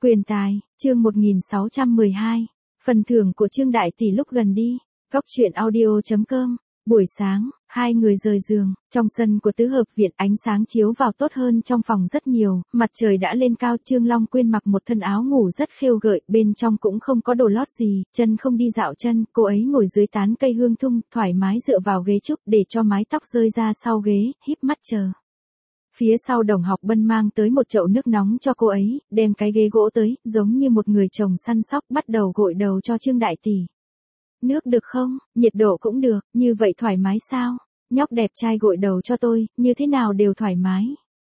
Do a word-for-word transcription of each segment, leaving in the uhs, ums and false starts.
Quyền tài, chương một nghìn sáu trăm mười hai. Phần thưởng của Trương Đại Tỷ lúc gần đi. Góc truyện audio chấm com. Buổi sáng, hai người rời giường, trong sân của tứ hợp viện ánh sáng chiếu vào tốt hơn trong phòng rất nhiều, mặt trời đã lên cao. Trương Long Quyên mặc một thân áo ngủ rất khêu gợi, bên trong cũng không có đồ lót gì, chân không đi dạo chân, cô ấy ngồi dưới tán cây hương thung, thoải mái dựa vào ghế trúc để cho mái tóc rơi ra sau ghế, híp mắt chờ. Phía sau Đồng Học Bân mang tới một chậu nước nóng cho cô ấy, đem cái ghế gỗ tới, giống như một người chồng săn sóc, bắt đầu gội đầu cho Trương Đại Tỷ. Nước được không, nhiệt độ cũng được, như vậy thoải mái sao? Nhóc đẹp trai gội đầu cho tôi, như thế nào đều thoải mái.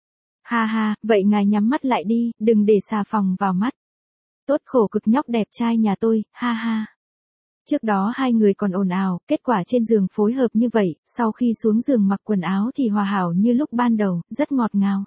Ha ha, vậy ngài nhắm mắt lại đi, đừng để xà phòng vào mắt. Tốt khổ cực nhóc đẹp trai nhà tôi, ha ha. Trước đó hai người còn ồn ào, kết quả trên giường phối hợp như vậy, sau khi xuống giường mặc quần áo thì hòa hảo như lúc ban đầu, rất ngọt ngào.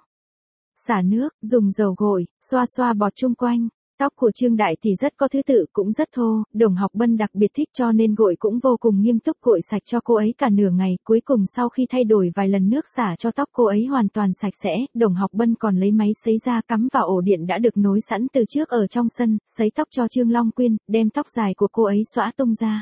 Xả nước, dùng dầu gội, xoa xoa bọt chung quanh. Tóc của Trương Đại Tỷ rất có thứ tự, cũng rất thô, Đồng Học Bân đặc biệt thích cho nên gội cũng vô cùng nghiêm túc, gội sạch cho cô ấy cả nửa ngày. Cuối cùng sau khi thay đổi vài lần nước xả cho tóc cô ấy hoàn toàn sạch sẽ, Đồng Học Bân còn lấy máy sấy ra cắm vào ổ điện đã được nối sẵn từ trước ở trong sân, sấy tóc cho Trương Long Quyên, đem tóc dài của cô ấy xõa tung ra.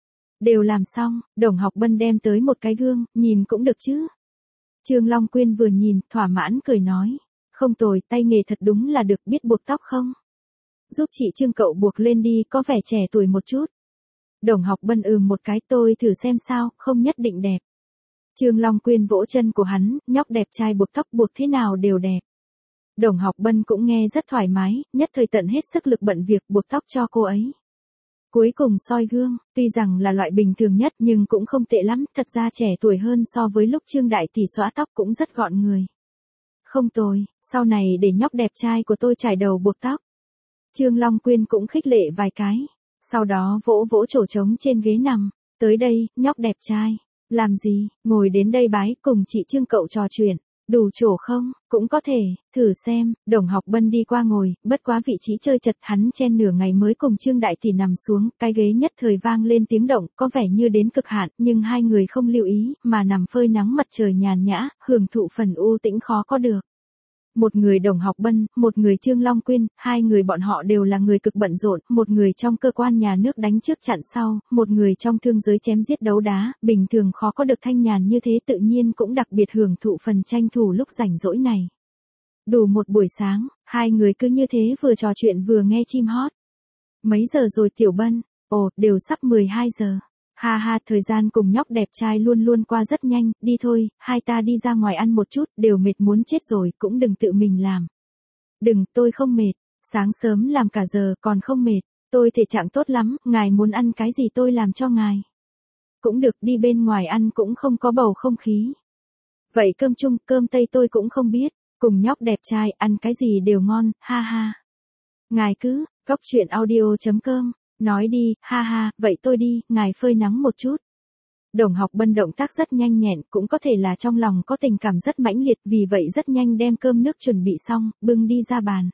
Đều làm xong, Đồng Học Bân đem tới một cái gương, nhìn cũng được chứ. Trương Long Quyên vừa nhìn, thỏa mãn cười nói, không tồi, tay nghề thật đúng là được, biết buộc tóc không? Giúp chị Trương cậu buộc lên đi, có vẻ trẻ tuổi một chút. Đồng Học Bân ừm một cái, tôi thử xem sao, không nhất định đẹp. Trương Long Quyên vỗ chân của hắn, nhóc đẹp trai buộc tóc buộc thế nào đều đẹp. Đồng Học Bân cũng nghe rất thoải mái, nhất thời tận hết sức lực bận việc buộc tóc cho cô ấy. Cuối cùng soi gương, tuy rằng là loại bình thường nhất nhưng cũng không tệ lắm, thật ra trẻ tuổi hơn so với lúc Trương Đại Tỷ xõa tóc cũng rất gọn người. Không tồi, sau này để nhóc đẹp trai của tôi trải đầu buộc tóc. Trương Long Quyên cũng khích lệ vài cái, sau đó vỗ vỗ chỗ trống trên ghế nằm, tới đây, nhóc đẹp trai, làm gì, ngồi đến đây bái, cùng chị Trương cậu trò chuyện, đủ chỗ không, cũng có thể, thử xem. Đồng Học Bân đi qua ngồi, bất quá vị trí chơi chật, hắn chen nửa ngày mới cùng Trương Đại Tỷ nằm xuống, cái ghế nhất thời vang lên tiếng động, có vẻ như đến cực hạn, nhưng hai người không lưu ý, mà nằm phơi nắng mặt trời nhàn nhã, hưởng thụ phần u tĩnh khó có được. Một người Đồng Học Bân, một người Trương Long Quyên, hai người bọn họ đều là người cực bận rộn, một người trong cơ quan nhà nước đánh trước chặn sau, một người trong thương giới chém giết đấu đá, bình thường khó có được thanh nhàn như thế, tự nhiên cũng đặc biệt hưởng thụ phần tranh thủ lúc rảnh rỗi này. Đủ một buổi sáng, hai người cứ như thế vừa trò chuyện vừa nghe chim hót. Mấy giờ rồi Tiểu Bân? Ồ, đều sắp mười hai giờ. Ha ha, thời gian cùng nhóc đẹp trai luôn luôn qua rất nhanh, đi thôi, hai ta đi ra ngoài ăn một chút, đều mệt muốn chết rồi, cũng đừng tự mình làm. Đừng, tôi không mệt, sáng sớm làm cả giờ còn không mệt, tôi thể trạng tốt lắm, ngài muốn ăn cái gì tôi làm cho ngài. Cũng được, đi bên ngoài ăn cũng không có bầu không khí. Vậy cơm chung, cơm tây tôi cũng không biết, cùng nhóc đẹp trai ăn cái gì đều ngon, ha ha. Ngài cứ, góc truyện audio chấm com. Nói đi, ha ha, vậy tôi đi, ngài phơi nắng một chút. Đồng Học Bân động tác rất nhanh nhẹn, cũng có thể là trong lòng có tình cảm rất mãnh liệt, vì vậy rất nhanh đem cơm nước chuẩn bị xong, bưng đi ra bàn.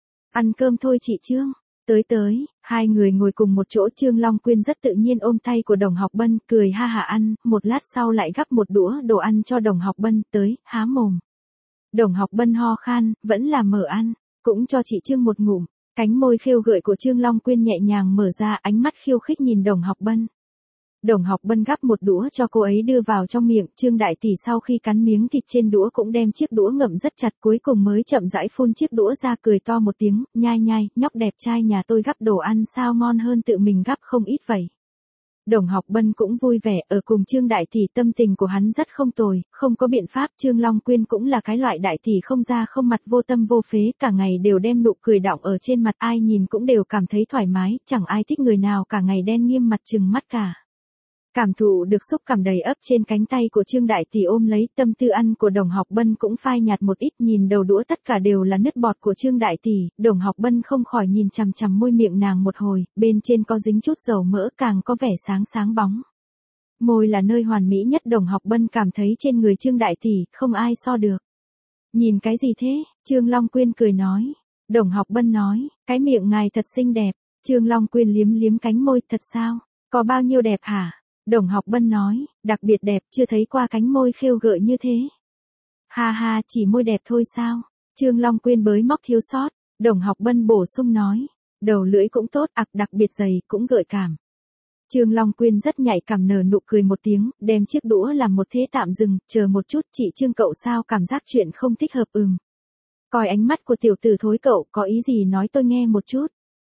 Ăn cơm thôi chị Trương. Tới tới, hai người ngồi cùng một chỗ, Trương Long Quyên rất tự nhiên ôm tay của Đồng Học Bân, cười ha hả ăn, một lát sau lại gắp một đũa đồ ăn cho Đồng Học Bân, tới, há mồm. Đồng Học Bân ho khan, vẫn là mở ăn, cũng cho chị Trương một ngụm. Cánh môi khêu gợi của Trương Long Quyên nhẹ nhàng mở ra, ánh mắt khiêu khích nhìn Đồng Học Bân. Đồng Học Bân gắp một đũa cho cô ấy đưa vào trong miệng, Trương Đại Tỷ sau khi cắn miếng thịt trên đũa cũng đem chiếc đũa ngậm rất chặt, cuối cùng mới chậm rãi phun chiếc đũa ra, cười to một tiếng, nhai nhai, nhóc đẹp trai nhà tôi gắp đồ ăn sao ngon hơn tự mình gắp không ít vậy. Đồng Học Bân cũng vui vẻ, ở cùng Trương Đại Tỷ tâm tình của hắn rất không tồi, không có biện pháp, Trương Long Quyên cũng là cái loại đại tỷ không da không mặt vô tâm vô phế, cả ngày đều đem nụ cười đọng ở trên mặt, ai nhìn cũng đều cảm thấy thoải mái, chẳng ai thích người nào cả ngày đen nghiêm mặt trừng mắt cả. Cảm thụ được xúc cảm đầy ấp trên cánh tay của Trương Đại Tỷ ôm lấy, tâm tư ăn của Đồng Học Bân cũng phai nhạt một ít, nhìn đầu đũa tất cả đều là nứt bọt của Trương Đại Tỷ, Đồng Học Bân không khỏi nhìn chằm chằm môi miệng nàng một hồi, bên trên có dính chút dầu mỡ càng có vẻ sáng sáng bóng. Môi là nơi hoàn mỹ nhất, Đồng Học Bân cảm thấy trên người Trương Đại Tỷ, không ai so được. Nhìn cái gì thế? Trương Long Quyên cười nói. Đồng Học Bân nói, cái miệng ngài thật xinh đẹp. Trương Long Quyên liếm liếm cánh môi, thật sao? Có bao nhiêu đẹp hả? Đồng Học Bân nói, đặc biệt đẹp, chưa thấy qua cánh môi khêu gợi như thế. Ha ha, chỉ môi đẹp thôi sao? Trương Long Quyên bới móc thiếu sót. Đồng Học Bân bổ sung nói. Đầu lưỡi cũng tốt, ặc đặc biệt dày, cũng gợi cảm. Trương Long Quyên rất nhạy cảm nở nụ cười một tiếng, đem chiếc đũa làm một thế tạm dừng, chờ một chút, chị Trương cậu sao cảm giác chuyện không thích hợp ừm. Coi ánh mắt của tiểu tử thối cậu, có ý gì nói tôi nghe một chút.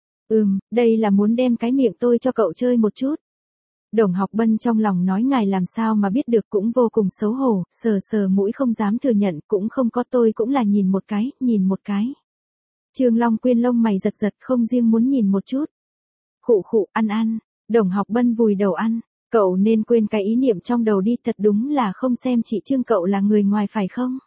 Ừm, đây là muốn đem cái miệng tôi cho cậu chơi một chút. Đồng Học Bân trong lòng nói ngài làm sao mà biết được, cũng vô cùng xấu hổ, sờ sờ mũi không dám thừa nhận, cũng không có, tôi cũng là nhìn một cái, nhìn một cái. Trương Long Quyên lông mày giật giật, không riêng muốn nhìn một chút. Khụ khụ, ăn ăn. Đồng Học Bân vùi đầu ăn. Cậu nên quên cái ý niệm trong đầu đi, thật đúng là không xem chị Trương cậu là người ngoài phải không?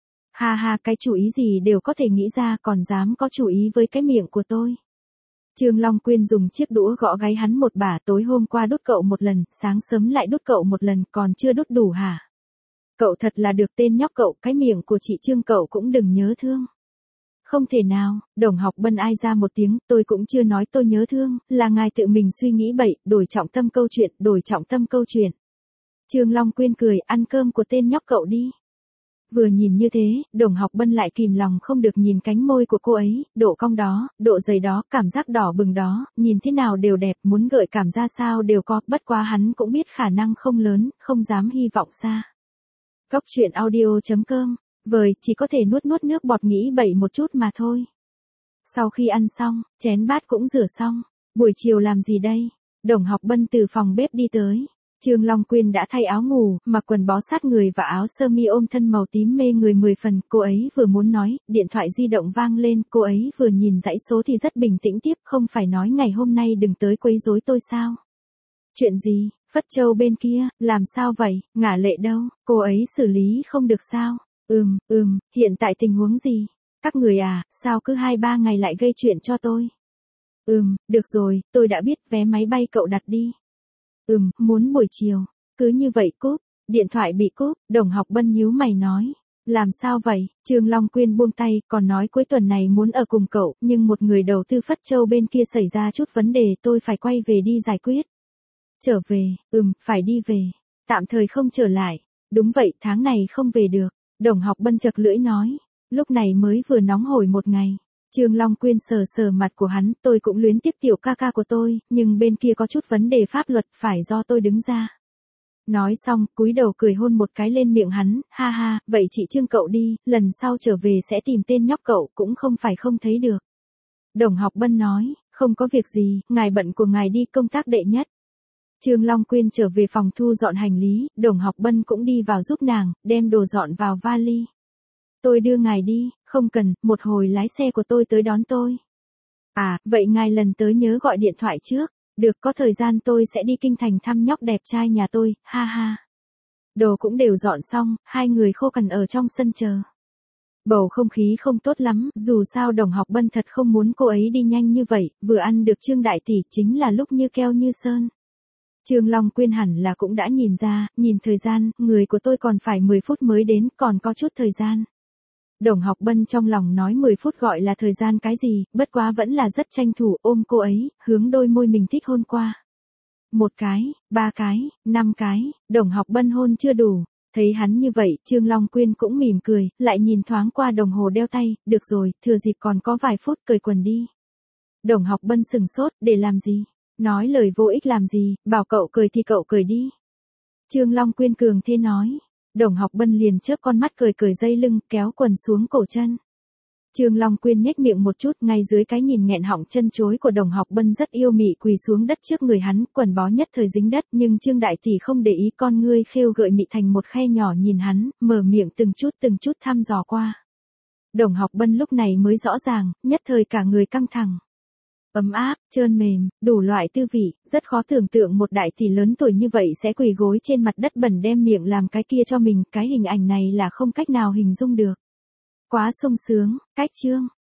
Ha ha, cái chủ ý gì đều có thể nghĩ ra, còn dám có chủ ý với cái miệng của tôi. Trương Long Quyên dùng chiếc đũa gõ gáy hắn một bả, tối hôm qua đút cậu một lần, sáng sớm lại đút cậu một lần, còn chưa đút đủ hả? Cậu thật là được tên nhóc cậu, cái miệng của chị Trương cậu cũng đừng nhớ thương. Không thể nào, Đồng Học Bân ai ra một tiếng, tôi cũng chưa nói tôi nhớ thương, là ngài tự mình suy nghĩ bậy, đổi trọng tâm câu chuyện, đổi trọng tâm câu chuyện. Trương Long Quyên cười, ăn cơm của tên nhóc cậu đi. Vừa nhìn như thế, Đồng Học Bân lại kìm lòng không được nhìn cánh môi của cô ấy, độ cong đó, độ dày đó, cảm giác đỏ bừng đó, nhìn thế nào đều đẹp, muốn gợi cảm ra sao đều có, bất quá hắn cũng biết khả năng không lớn, không dám hy vọng xa. Cốc truyện audio chấm com, vời, chỉ có thể nuốt nuốt nước bọt nghĩ bậy một chút mà thôi. Sau khi ăn xong, chén bát cũng rửa xong, buổi chiều làm gì đây? Đồng Học Bân từ phòng bếp đi tới. Trương Long Quyên đã thay áo ngủ, mặc quần bó sát người và áo sơ mi ôm thân màu tím mê người mười phần, cô ấy vừa muốn nói, điện thoại di động vang lên, cô ấy vừa nhìn dãy số thì rất bình tĩnh tiếp, không phải nói ngày hôm nay đừng tới quấy rối tôi sao? Chuyện gì? Phất Châu bên kia, làm sao vậy, Ngả Lệ đâu, cô ấy xử lý không được sao? Ừm, ừm, hiện tại tình huống gì? Các người à, sao cứ hai ba ngày lại gây chuyện cho tôi? Ừm, được rồi, tôi đã biết, vé máy bay cậu đặt đi. Ừm, muốn buổi chiều. Cứ như vậy cúp, điện thoại bị cúp, Đồng Học Bân nhíu mày nói. Làm sao vậy? Trương Long Quyên buông tay, còn nói cuối tuần này muốn ở cùng cậu, nhưng một người đầu tư Phất Châu bên kia xảy ra chút vấn đề, tôi phải quay về đi giải quyết. Trở về, ừm, phải đi về. Tạm thời không trở lại. Đúng vậy, tháng này không về được. Đồng Học Bân chật lưỡi nói. Lúc này mới vừa nóng hổi một ngày. Trương Long Quyên sờ sờ mặt của hắn, tôi cũng luyến tiếc tiểu ca ca của tôi, nhưng bên kia có chút vấn đề pháp luật, phải do tôi đứng ra. Nói xong, cúi đầu cười hôn một cái lên miệng hắn, ha ha, vậy chị Trương cậu đi, lần sau trở về sẽ tìm tên nhóc cậu, cũng không phải không thấy được. Đồng Học Bân nói, không có việc gì, ngài bận của ngài đi, công tác đệ nhất. Trương Long Quyên trở về phòng thu dọn hành lý, Đồng Học Bân cũng đi vào giúp nàng, đem đồ dọn vào vali. Tôi đưa ngài đi, không cần, một hồi lái xe của tôi tới đón tôi. À, vậy ngài lần tới nhớ gọi điện thoại trước, được, có thời gian tôi sẽ đi kinh thành thăm nhóc đẹp trai nhà tôi, ha ha. Đồ cũng đều dọn xong, hai người khô cằn ở trong sân chờ. Bầu không khí không tốt lắm, dù sao Đồng Học Bân thật không muốn cô ấy đi nhanh như vậy, vừa ăn được Trương đại tỷ chính là lúc như keo như sơn. Trương Long Quyên hẳn là cũng đã nhìn ra, nhìn thời gian, người của tôi còn phải mười phút mới đến, còn có chút thời gian. Đồng Học Bân trong lòng nói mười phút gọi là thời gian cái gì, bất quá vẫn là rất tranh thủ, ôm cô ấy, hướng đôi môi mình thích hôn qua. Một cái, ba cái, năm cái, Đồng Học Bân hôn chưa đủ. Thấy hắn như vậy, Trương Long Quyên cũng mỉm cười, lại nhìn thoáng qua đồng hồ đeo tay, được rồi, thừa dịp còn có vài phút, cởi quần đi. Đồng Học Bân sừng sốt, để làm gì? Nói lời vô ích làm gì, bảo cậu cười thì cậu cười đi. Trương Long Quyên cường thế nói. Đồng Học Bân liền chớp con mắt cười cười dây lưng, kéo quần xuống cổ chân. Trương Long Quyên nhếch miệng một chút, ngay dưới cái nhìn nghẹn họng chân chối của Đồng Học Bân rất yêu mị quỳ xuống đất trước người hắn, quần bó nhất thời dính đất, nhưng Trương đại tỷ không để ý, con ngươi khêu gợi mị thành một khe nhỏ nhìn hắn, mở miệng từng chút từng chút thăm dò qua. Đồng Học Bân lúc này mới rõ ràng, nhất thời cả người căng thẳng. Ấm áp, trơn mềm, đủ loại tư vị, rất khó tưởng tượng một đại tỷ lớn tuổi như vậy sẽ quỳ gối trên mặt đất bẩn đem miệng làm cái kia cho mình, cái hình ảnh này là không cách nào hình dung được. Quá sung sướng, cách chương.